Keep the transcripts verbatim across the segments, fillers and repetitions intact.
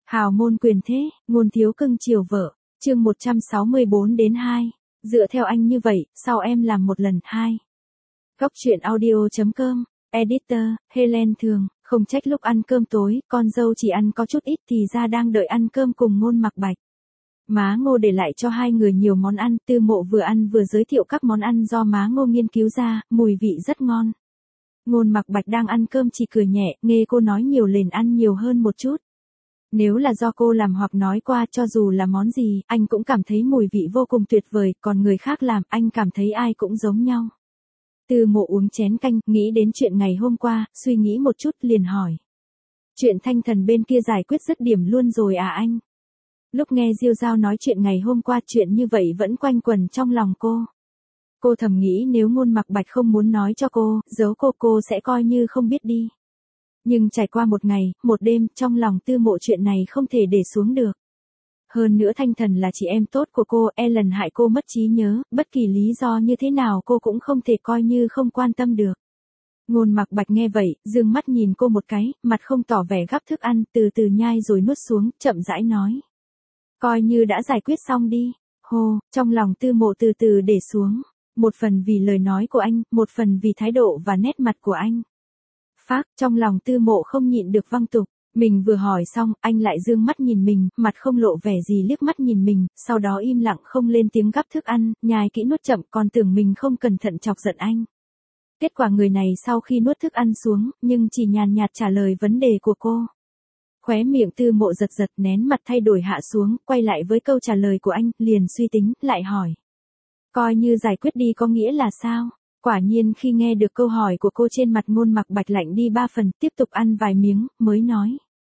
Hào môn quyền thế, ngôn thiếu cưng chiều vợ, chương một trăm sáu mươi bốn đến hai. Dựa theo anh như vậy, sau em làm một lần, hai. Góc truyện audio.com, Editor, Helen Thường, không trách lúc ăn cơm tối, con dâu chỉ ăn có chút ít thì ra đang đợi ăn cơm cùng Ngôn Mặc Bạch. Má Ngô để lại cho hai người nhiều món ăn, Tư Mộ vừa ăn vừa giới thiệu các món ăn do má Ngô nghiên cứu ra, mùi vị rất ngon. Ngôn Mặc Bạch đang ăn cơm chỉ cười nhẹ, nghe cô nói nhiều liền ăn nhiều hơn một chút. Nếu là do cô làm hoặc nói qua cho dù là món gì, anh cũng cảm thấy mùi vị vô cùng tuyệt vời, còn người khác làm, anh cảm thấy ai cũng giống nhau. Tư Mộ uống chén canh, nghĩ đến chuyện ngày hôm qua, suy nghĩ một chút liền hỏi. Chuyện Thanh Thần bên kia giải quyết dứt điểm luôn rồi à anh? Lúc nghe Diêu Giao nói chuyện ngày hôm qua, chuyện như vậy vẫn quanh quẩn trong lòng cô. Cô thầm nghĩ nếu Ngôn Mặc Bạch không muốn nói cho cô, giấu cô cô sẽ coi như không biết đi. Nhưng trải qua một ngày, một đêm, trong lòng Tư Mộ chuyện này không thể để xuống được. Hơn nữa Thanh Thần là chị em tốt của cô, Ellen hại cô mất trí nhớ, bất kỳ lý do như thế nào cô cũng không thể coi như không quan tâm được. Ngôn Mặc Bạch nghe vậy, dương mắt nhìn cô một cái, mặt không tỏ vẻ gắp thức ăn, từ từ nhai rồi nuốt xuống, chậm rãi nói. Coi như đã giải quyết xong đi. Hô, trong lòng Tư Mộ từ từ để xuống. Một phần vì lời nói của anh, một phần vì thái độ và nét mặt của anh. Phác, trong lòng Tư Mộ không nhịn được văng tục. Mình vừa hỏi xong, anh lại dương mắt nhìn mình, mặt không lộ vẻ gì liếc mắt nhìn mình, sau đó im lặng không lên tiếng gắp thức ăn, nhai kỹ nuốt chậm, còn tưởng mình không cẩn thận chọc giận anh. Kết quả người này sau khi nuốt thức ăn xuống, nhưng chỉ nhàn nhạt trả lời vấn đề của cô. Khóe miệng Tư Mộ giật giật, nén mặt thay đổi hạ xuống, quay lại với câu trả lời của anh, liền suy tính, lại hỏi. Coi như giải quyết đi có nghĩa là sao? Quả nhiên khi nghe được câu hỏi của cô trên mặt Ngôn Mặc Bạch lạnh đi ba phần, tiếp tục ăn vài miếng, mới nói.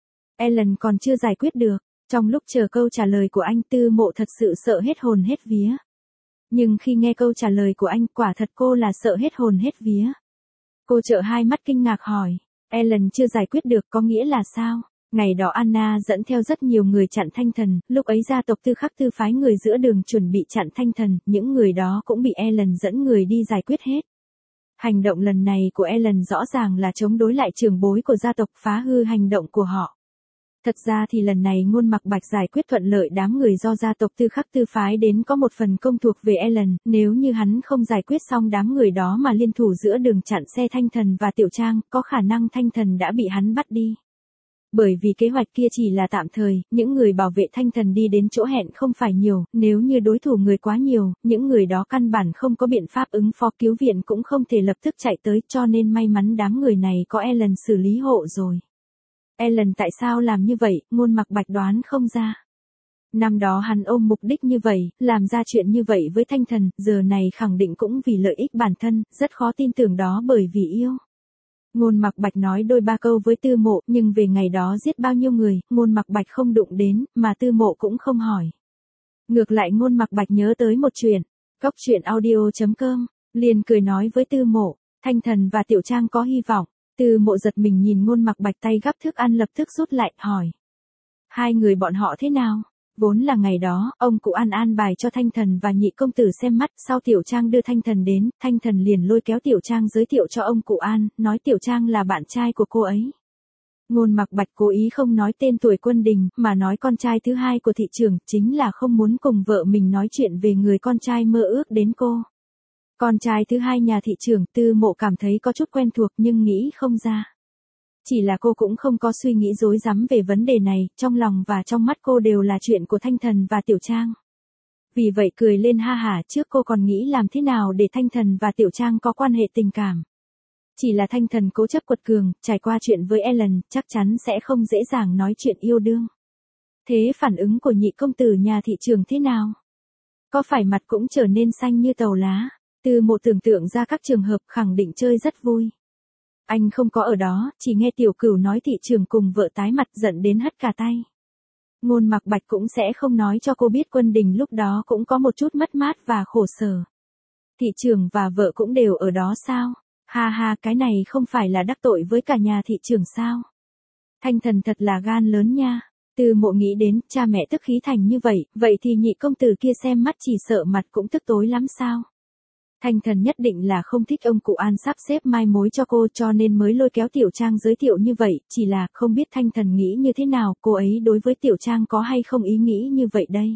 Ellen còn chưa giải quyết được. Trong lúc chờ câu trả lời của anh, Tư Mộ thật sự sợ hết hồn hết vía. Nhưng khi nghe câu trả lời của anh, quả thật cô là sợ hết hồn hết vía. Cô trợn hai mắt kinh ngạc hỏi. Ellen chưa giải quyết được có nghĩa là sao? Ngày đó Anna dẫn theo rất nhiều người chặn Thanh Thần, lúc ấy gia tộc Tư Khắc Tư phái người giữa đường chuẩn bị chặn Thanh Thần, những người đó cũng bị Ellen dẫn người đi giải quyết hết. Hành động lần này của Ellen rõ ràng là chống đối lại trưởng bối của gia tộc, phá hư hành động của họ. Thật ra thì lần này Ngôn Mặc Bạch giải quyết thuận lợi đám người do gia tộc Tư Khắc Tư phái đến có một phần công thuộc về Ellen, nếu như hắn không giải quyết xong đám người đó mà liên thủ giữa đường chặn xe Thanh Thần và Tiểu Trang, có khả năng Thanh Thần đã bị hắn bắt đi. Bởi vì kế hoạch kia chỉ là tạm thời, những người bảo vệ Thanh Thần đi đến chỗ hẹn không phải nhiều, nếu như đối thủ người quá nhiều, những người đó căn bản không có biện pháp ứng phó, cứu viện cũng không thể lập tức chạy tới, cho nên may mắn đám người này có Ellen xử lý hộ rồi. Ellen tại sao làm như vậy, Ngôn Mặc Bạch đoán không ra. Năm đó hắn ôm mục đích như vậy, làm ra chuyện như vậy với Thanh Thần, giờ này khẳng định cũng vì lợi ích bản thân, rất khó tin tưởng đó bởi vì yêu. Ngôn Mặc Bạch nói đôi ba câu với Tư Mộ, nhưng về ngày đó giết bao nhiêu người, Ngôn Mặc Bạch không đụng đến, mà Tư Mộ cũng không hỏi. Ngược lại Ngôn Mặc Bạch nhớ tới một chuyện, góc truyện audio.com, liền cười nói với Tư Mộ, Thanh Thần và Tiểu Trang có hy vọng. Tư Mộ giật mình nhìn Ngôn Mặc Bạch tay gắp thức ăn lập tức rút lại, hỏi. Hai người bọn họ thế nào? Vốn là ngày đó, ông cụ an an bài cho Thanh Thần và nhị công tử xem mắt, sau Tiểu Trang đưa Thanh Thần đến, Thanh Thần liền lôi kéo Tiểu Trang giới thiệu cho ông cụ an, nói Tiểu Trang là bạn trai của cô ấy. Ngôn Mặc Bạch cố ý không nói tên tuổi Quân Đình, mà nói con trai thứ hai của thị trưởng, chính là không muốn cùng vợ mình nói chuyện về người con trai mơ ước đến cô. Con trai thứ hai nhà thị trưởng, Tư Mộ cảm thấy có chút quen thuộc nhưng nghĩ không ra. Chỉ là cô cũng không có suy nghĩ rối rắm về vấn đề này, trong lòng và trong mắt cô đều là chuyện của Thanh Thần và Tiểu Trang. Vì vậy cười lên ha hả, trước cô còn nghĩ làm thế nào để Thanh Thần và Tiểu Trang có quan hệ tình cảm. Chỉ là Thanh Thần cố chấp quật cường, trải qua chuyện với Ellen, chắc chắn sẽ không dễ dàng nói chuyện yêu đương. Thế phản ứng của nhị công tử nhà thị trưởng thế nào? Có phải mặt cũng trở nên xanh như tàu lá? Tư Mộ tưởng tượng ra các trường hợp khẳng định chơi rất vui. Anh không có ở đó, chỉ nghe Tiểu Cửu nói thị trưởng cùng vợ tái mặt giận đến hất cả tay. Ngôn Mặc Bạch cũng sẽ không nói cho cô biết Quân Đình lúc đó cũng có một chút mất mát và khổ sở. Thị trưởng và vợ cũng đều ở đó sao? Ha ha, cái này không phải là đắc tội với cả nhà thị trưởng sao? Thanh Thần thật là gan lớn nha. Tư Mộ nghĩ đến, cha mẹ tức khí thành như vậy, vậy thì nhị công tử kia xem mắt chỉ sợ mặt cũng tức tối lắm sao? Thanh Thần nhất định là không thích ông cụ An sắp xếp mai mối cho cô cho nên mới lôi kéo Tiểu Trang giới thiệu như vậy, chỉ là không biết Thanh Thần nghĩ như thế nào, cô ấy đối với Tiểu Trang có hay không ý nghĩ như vậy đây.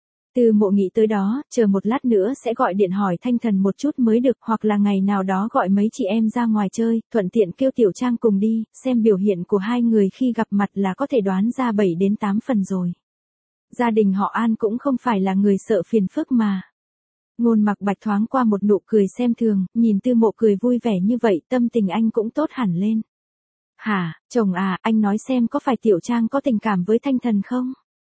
Từ Mộ nghĩ tới đó, chờ một lát nữa sẽ gọi điện hỏi Thanh Thần một chút mới được, hoặc là ngày nào đó gọi mấy chị em ra ngoài chơi, thuận tiện kêu Tiểu Trang cùng đi, xem biểu hiện của hai người khi gặp mặt là có thể đoán ra bảy đến tám phần rồi. Gia đình họ An cũng không phải là người sợ phiền phức mà. Ngôn Mặc Bạch thoáng qua một nụ cười xem thường, nhìn Tư Mộ cười vui vẻ như vậy, tâm tình anh cũng tốt hẳn lên. Hả, chồng à, anh nói xem có phải Tiểu Trang có tình cảm với Thanh Thần không?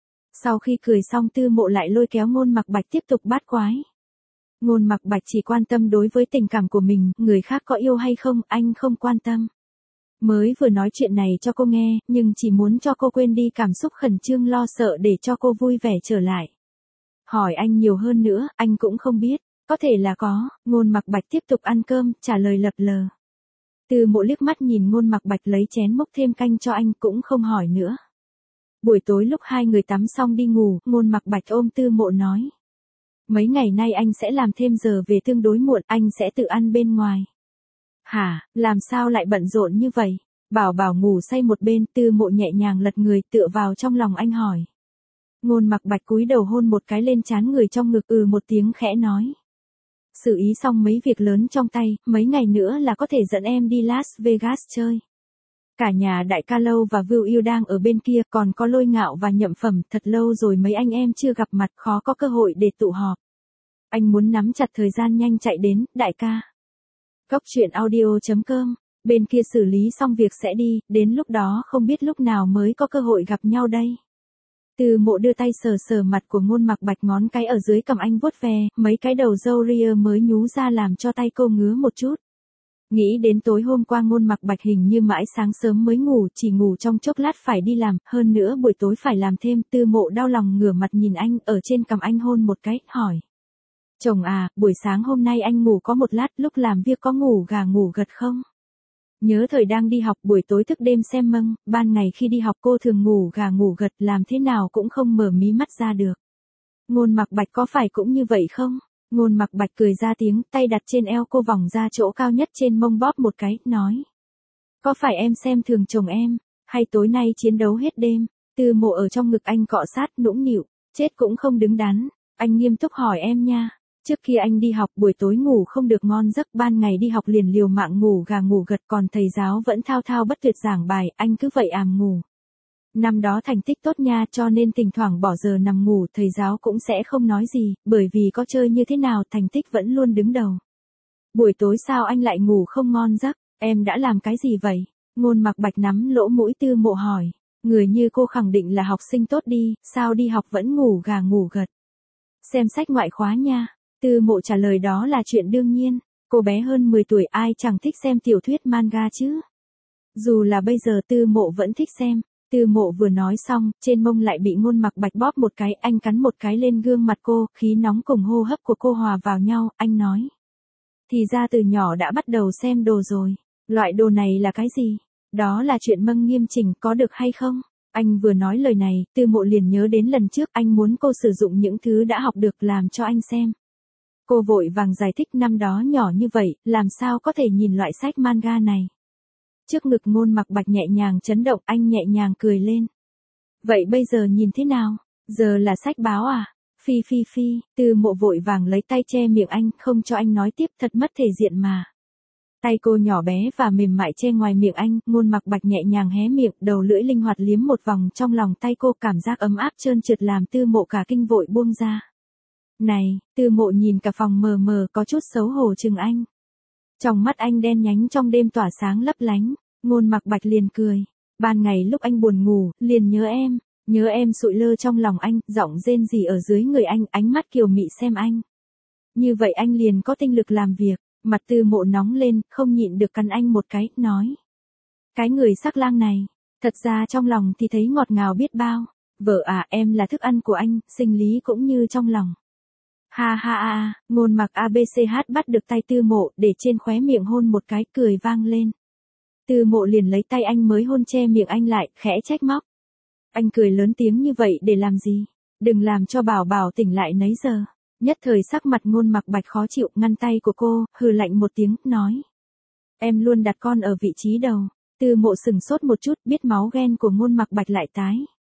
Sau khi cười xong Tư Mộ lại lôi kéo Ngôn Mặc Bạch tiếp tục bát quái. Ngôn Mặc Bạch chỉ quan tâm đối với tình cảm của mình, người khác có yêu hay không, anh không quan tâm. Mới vừa nói chuyện này cho cô nghe, nhưng chỉ muốn cho cô quên đi cảm xúc khẩn trương lo sợ để cho cô vui vẻ trở lại. Hỏi anh nhiều hơn nữa, anh cũng không biết, có thể là có, Ngôn Mặc Bạch tiếp tục ăn cơm, trả lời lập lờ. Tư Mộ liếc mắt nhìn Ngôn Mặc Bạch lấy chén múc thêm canh cho anh cũng không hỏi nữa. Buổi tối lúc hai người tắm xong đi ngủ, Ngôn Mặc Bạch ôm Tư Mộ nói. Mấy ngày nay anh sẽ làm thêm giờ về tương đối muộn, anh sẽ tự ăn bên ngoài. Hả, làm sao lại bận rộn như vậy? Bảo Bảo ngủ say một bên, Tư Mộ nhẹ nhàng lật người tựa vào trong lòng anh hỏi. Ngôn Mặc Bạch cúi đầu hôn một cái lên trán người trong ngực ừ một tiếng khẽ nói. Xử ý xong mấy việc lớn trong tay, mấy ngày nữa là có thể dẫn em đi Las Vegas chơi. Cả nhà đại ca Lâu và Vưu Yêu đang ở bên kia, còn có Lôi Ngạo và Nhậm Phẩm, thật lâu rồi mấy anh em chưa gặp mặt, khó có cơ hội để tụ họp. Anh muốn nắm chặt thời gian nhanh chạy đến, đại ca. Cốc truyện audio chấm com, bên kia xử lý xong việc sẽ đi, đến lúc đó không biết lúc nào mới có cơ hội gặp nhau đây. Tư Mộ đưa tay sờ sờ mặt của Ngôn Mặc Bạch, ngón cái ở dưới cầm anh vuốt ve, mấy cái đầu râu ria mới nhú ra làm cho tay cô ngứa một chút. Nghĩ đến tối hôm qua Ngôn Mặc Bạch hình như mãi sáng sớm mới ngủ, chỉ ngủ trong chốc lát phải đi làm, hơn nữa buổi tối phải làm thêm, Tư Mộ đau lòng ngửa mặt nhìn anh, ở trên cằm anh hôn một cái, hỏi. Chồng à, buổi sáng hôm nay anh ngủ có một lát, lúc làm việc có ngủ gà ngủ gật không? Nhớ thời đang đi học buổi tối thức đêm xem mâng, ban ngày khi đi học cô thường ngủ gà ngủ gật, làm thế nào cũng không mở mí mắt ra được. Ngôn Mặc Bạch có phải cũng như vậy không? Ngôn Mặc Bạch cười ra tiếng, tay đặt trên eo cô vòng ra chỗ cao nhất trên mông bóp một cái, nói. Có phải em xem thường chồng em, hay tối nay chiến đấu hết đêm? Tư Mộ ở trong ngực anh cọ sát, nũng nịu, chết cũng không đứng đắn. Anh nghiêm túc hỏi em nha. Trước khi anh đi học buổi tối ngủ không được ngon giấc, ban ngày đi học liền liều mạng ngủ gà ngủ gật, còn thầy giáo vẫn thao thao bất tuyệt giảng bài, anh cứ vậy àm ngủ. Năm đó thành tích tốt nha, cho nên thỉnh thoảng bỏ giờ nằm ngủ, thầy giáo cũng sẽ không nói gì, bởi vì có chơi như thế nào thành tích vẫn luôn đứng đầu. Buổi tối sao anh lại ngủ không ngon giấc, em đã làm cái gì vậy? Ngôn Mặc Bạch nắm lỗ mũi Tư Mộ hỏi, người như cô khẳng định là học sinh tốt đi, sao đi học vẫn ngủ gà ngủ gật? Xem sách ngoại khóa nha. Tư Mộ trả lời đó là chuyện đương nhiên, cô bé hơn mười tuổi ai chẳng thích xem tiểu thuyết manga chứ. Dù là bây giờ Tư Mộ vẫn thích xem. Tư Mộ vừa nói xong, trên mông lại bị Ngôn Mặc Bạch bóp một cái, anh cắn một cái lên gương mặt cô, khí nóng cùng hô hấp của cô hòa vào nhau, anh nói. Thì ra từ nhỏ đã bắt đầu xem đồ rồi, loại đồ này là cái gì? Đó là chuyện Mâng Nghiêm Chỉnh, có được hay không? Anh vừa nói lời này, Tư Mộ liền nhớ đến lần trước anh muốn cô sử dụng những thứ đã học được làm cho anh xem. Cô vội vàng giải thích năm đó nhỏ như vậy, làm sao có thể nhìn loại sách manga này. Trước ngực Ngôn Mặc Bạch nhẹ nhàng chấn động, anh nhẹ nhàng cười lên. Vậy bây giờ nhìn thế nào? Giờ là sách báo à? Phi phi phi, Tư Mộ vội vàng lấy tay che miệng anh, không cho anh nói tiếp, thật mất thể diện mà. Tay cô nhỏ bé và mềm mại che ngoài miệng anh, Ngôn Mặc Bạch nhẹ nhàng hé miệng, đầu lưỡi linh hoạt liếm một vòng trong lòng tay cô, cảm giác ấm áp trơn trượt làm Tư Mộ cả kinh vội buông ra. Này, Tư Mộ nhìn cả phòng mờ mờ có chút xấu hổ chừng anh. Trong mắt anh đen nhánh trong đêm tỏa sáng lấp lánh, Ngôn Mặc Bạch liền cười. Ban ngày lúc anh buồn ngủ, liền nhớ em, nhớ em sụi lơ trong lòng anh, giọng rên rỉ ở dưới người anh, ánh mắt kiều mị xem anh. Như vậy anh liền có tinh lực làm việc, mặt Tư Mộ nóng lên, không nhịn được cắn anh một cái, nói. Cái người sắc lang này, thật ra trong lòng thì thấy ngọt ngào biết bao. Vợ à, em là thức ăn của anh, sinh lý cũng như trong lòng. Ha ha ha, Ngôn Mặc a bê xê hát bắt được tay Tư Mộ, để trên khóe miệng hôn một cái, cười vang lên. Tư Mộ liền lấy tay anh mới hôn che miệng anh lại, khẽ trách móc. Anh cười lớn tiếng như vậy để làm gì? Đừng làm cho Bảo Bảo tỉnh lại nấy giờ. Nhất thời sắc mặt Ngôn Mặc Bạch khó chịu, ngăn tay của cô, hừ lạnh một tiếng, nói. Em luôn đặt con ở vị trí đầu. Tư Mộ sừng sốt một chút, biết máu ghen của Ngôn Mặc Bạch lại tái.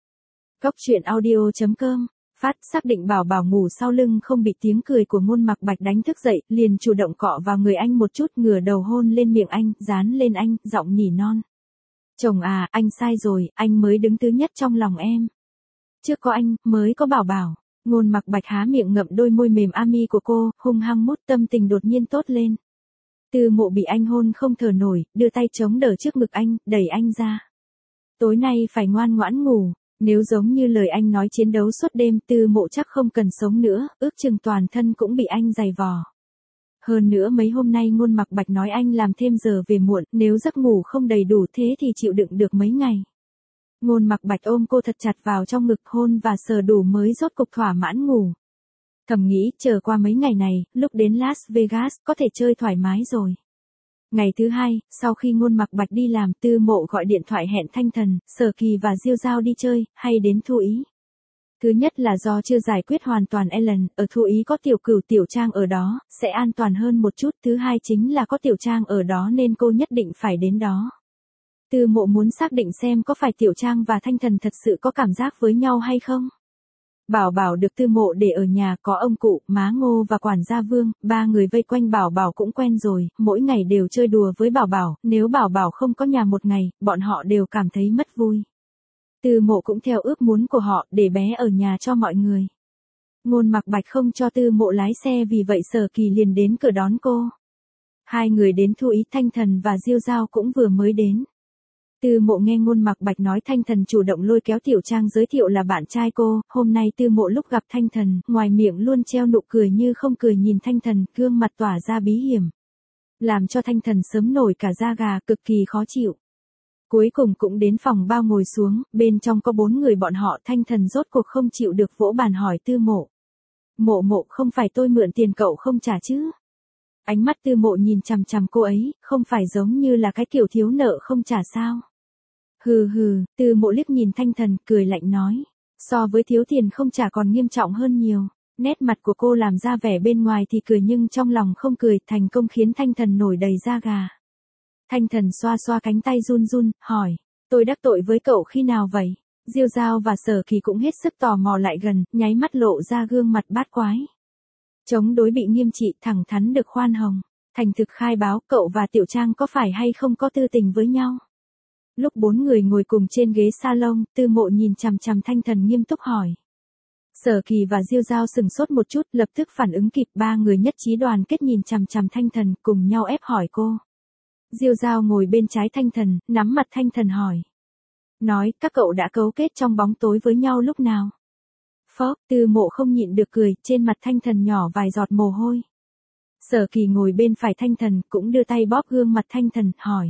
Cốc truyện audio chấm com phát xác định Bảo Bảo ngủ sau lưng không bị tiếng cười của Ngôn Mặc Bạch đánh thức dậy, liền chủ động cọ vào người anh một chút, ngửa đầu hôn lên miệng anh, dán lên anh, giọng nỉ non. Chồng à, anh sai rồi, anh mới đứng thứ nhất trong lòng em. Trước có anh, mới có Bảo Bảo. Ngôn Mặc Bạch há miệng ngậm đôi môi mềm ami của cô, hung hăng mút, tâm tình đột nhiên tốt lên. Tư Mộ bị anh hôn không thở nổi, đưa tay chống đỡ trước ngực anh, đẩy anh ra. Tối nay phải ngoan ngoãn ngủ, nếu giống như lời anh nói chiến đấu suốt đêm, Tư Mộ chắc không cần sống nữa, ước chừng toàn thân cũng bị anh giày vò. Hơn nữa mấy hôm nay Ngôn Mặc Bạch nói anh làm thêm giờ về muộn, nếu giấc ngủ không đầy đủ thế thì chịu đựng được mấy ngày. Ngôn Mặc Bạch ôm cô thật chặt vào trong ngực, hôn và sờ đủ mới rốt cục thỏa mãn ngủ. Thầm nghĩ, chờ qua mấy ngày này, lúc đến Las Vegas, có thể chơi thoải mái rồi. Ngày thứ hai, sau khi Ngôn Mặc Bạch đi làm, Tư Mộ gọi điện thoại hẹn Thanh Thần, Sở Kỳ và Diêu Giao đi chơi, hay đến Thu Ý. Thứ nhất là do chưa giải quyết hoàn toàn Ellen, ở Thu Ý có Tiểu Cửu Tiểu Trang ở đó, sẽ an toàn hơn một chút. Thứ hai chính là có Tiểu Trang ở đó nên cô nhất định phải đến đó. Tư Mộ muốn xác định xem có phải Tiểu Trang và Thanh Thần thật sự có cảm giác với nhau hay không. Bảo Bảo được Tư Mộ để ở nhà, có ông cụ, má Ngô và quản gia Vương, ba người vây quanh Bảo Bảo cũng quen rồi, mỗi ngày đều chơi đùa với Bảo Bảo, nếu Bảo Bảo không có nhà một ngày, bọn họ đều cảm thấy mất vui. Tư Mộ cũng theo ước muốn của họ, để bé ở nhà cho mọi người. Ngôn Mặc Bạch không cho Tư Mộ lái xe, vì vậy Sở Kỳ liền đến cửa đón cô. Hai người đến Thu Ý, Thanh Thần và Diêu Giao cũng vừa mới đến. Tư Mộ nghe Ngôn Mặc Bạch nói Thanh Thần chủ động lôi kéo Tiểu Trang giới thiệu là bạn trai cô, hôm nay Tư Mộ lúc gặp Thanh Thần, ngoài miệng luôn treo nụ cười như không cười nhìn Thanh Thần, gương mặt tỏa ra bí hiểm. Làm cho Thanh Thần sớm nổi cả da gà, cực kỳ khó chịu. Cuối cùng cũng đến phòng bao ngồi xuống, bên trong có bốn người bọn họ. Thanh Thần rốt cuộc không chịu được, vỗ bàn hỏi Tư Mộ. Mộ Mộ, không phải tôi mượn tiền cậu không trả chứ? Ánh mắt Tư Mộ nhìn chằm chằm cô ấy, không phải giống như là cái kiểu thiếu nợ không trả sao? Hừ hừ, Tư Mộ liếc nhìn Thanh Thần, cười lạnh nói. So với thiếu tiền không trả còn nghiêm trọng hơn nhiều. Nét mặt của cô làm ra vẻ bên ngoài thì cười nhưng trong lòng không cười, thành công khiến Thanh Thần nổi đầy da gà. Thanh Thần xoa xoa cánh tay run run, hỏi. Tôi đắc tội với cậu khi nào vậy? Diêu Giao và Sở Kỳ cũng hết sức tò mò lại gần, nháy mắt lộ ra gương mặt bát quái. Chống đối bị nghiêm trị, thẳng thắn được khoan hồng. Thành thực khai báo, cậu và Tiểu Trang có phải hay không có tư tình với nhau? Lúc bốn người ngồi cùng trên ghế salon, Tư Mộ nhìn chằm chằm Thanh Thần nghiêm túc hỏi. Sở Kỳ và Diêu Giao sừng sốt một chút, lập tức phản ứng kịp, ba người nhất trí đoàn kết nhìn chằm chằm Thanh Thần, cùng nhau ép hỏi cô. Diêu Giao ngồi bên trái Thanh Thần, nắm mặt Thanh Thần hỏi. Nói, các cậu đã cấu kết trong bóng tối với nhau lúc nào? Phó, Tư Mộ không nhịn được cười, trên mặt Thanh Thần nhỏ vài giọt mồ hôi. Sở Kỳ ngồi bên phải Thanh Thần, cũng đưa tay bóp gương mặt Thanh Thần, hỏi.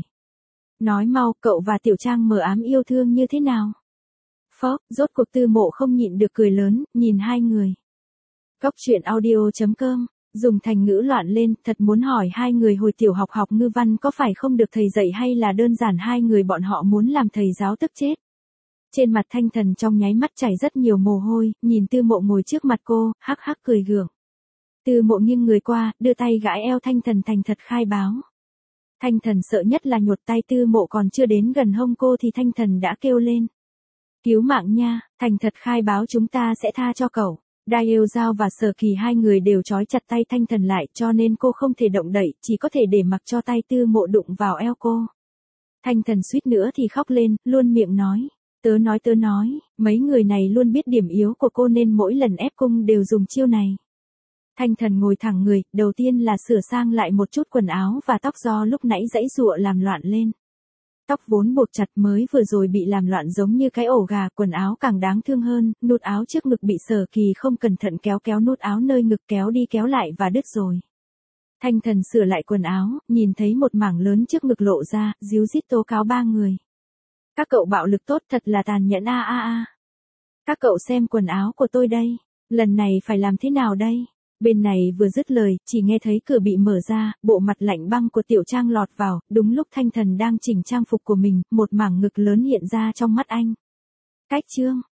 Nói mau, cậu và Tiểu Trang mờ ám yêu thương như thế nào? Phó, rốt cuộc Tư Mộ không nhịn được cười lớn, nhìn hai người. Cốc truyện audio chấm com dùng thành ngữ loạn lên, thật muốn hỏi hai người hồi tiểu học học ngữ văn có phải không được thầy dạy hay là đơn giản hai người bọn họ muốn làm thầy giáo tức chết. Trên mặt Thanh Thần trong nháy mắt chảy rất nhiều mồ hôi, nhìn Tư Mộ ngồi trước mặt cô, hắc hắc cười gượng. Tư Mộ nghiêng người qua, đưa tay gãi eo Thanh Thần thành thật khai báo. Thanh Thần sợ nhất là nhuột tay, Tư Mộ còn chưa đến gần hông cô thì Thanh Thần đã kêu lên. Cứu mạng nha, thành thật khai báo chúng ta sẽ tha cho cậu. Diêu Giao và Sở Kỳ hai người đều trói chặt tay Thanh Thần lại cho nên cô không thể động đậy, chỉ có thể để mặc cho tay Tư Mộ đụng vào eo cô. Thanh Thần suýt nữa thì khóc lên, luôn miệng nói. Tớ nói tớ nói, mấy người này luôn biết điểm yếu của cô nên mỗi lần ép cung đều dùng chiêu này. Thanh Thần ngồi thẳng người, đầu tiên là sửa sang lại một chút quần áo và tóc do lúc nãy giãy giụa làm loạn lên. Tóc vốn buộc chặt mới vừa rồi bị làm loạn giống như cái ổ gà, quần áo càng đáng thương hơn, nút áo trước ngực bị Sở Kỳ không cẩn thận kéo kéo nút áo nơi ngực kéo đi kéo lại và đứt rồi. Thanh Thần sửa lại quần áo, nhìn thấy một mảng lớn trước ngực lộ ra, díu dít tố cáo ba người. Các cậu bạo lực tốt thật là tàn nhẫn a a a. Các cậu xem quần áo của tôi đây, lần này phải làm thế nào đây? Bên này vừa dứt lời, chỉ nghe thấy cửa bị mở ra, bộ mặt lạnh băng của Tiểu Trang lọt vào, đúng lúc Thanh Thần đang chỉnh trang phục của mình, một mảng ngực lớn hiện ra trong mắt anh. Cách chương